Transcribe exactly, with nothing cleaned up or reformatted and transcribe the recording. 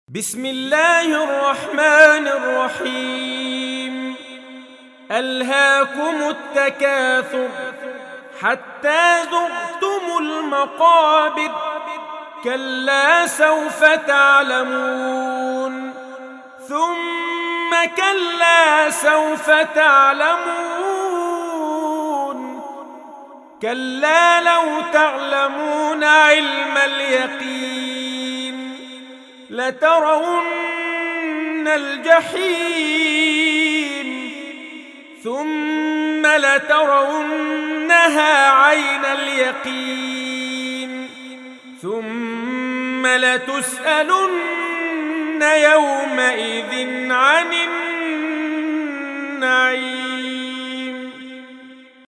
بسم الله الرحمن الرحيم. ألهاكم التكاثر حتى زرتم المقابر، كلا سوف تعلمون ثم كلا سوف تعلمون، كلا لو تعلمون علم اليقين لترون الجحيم ثم لترونها عين اليقين ثم لتسألن يومئذ عن النعيم.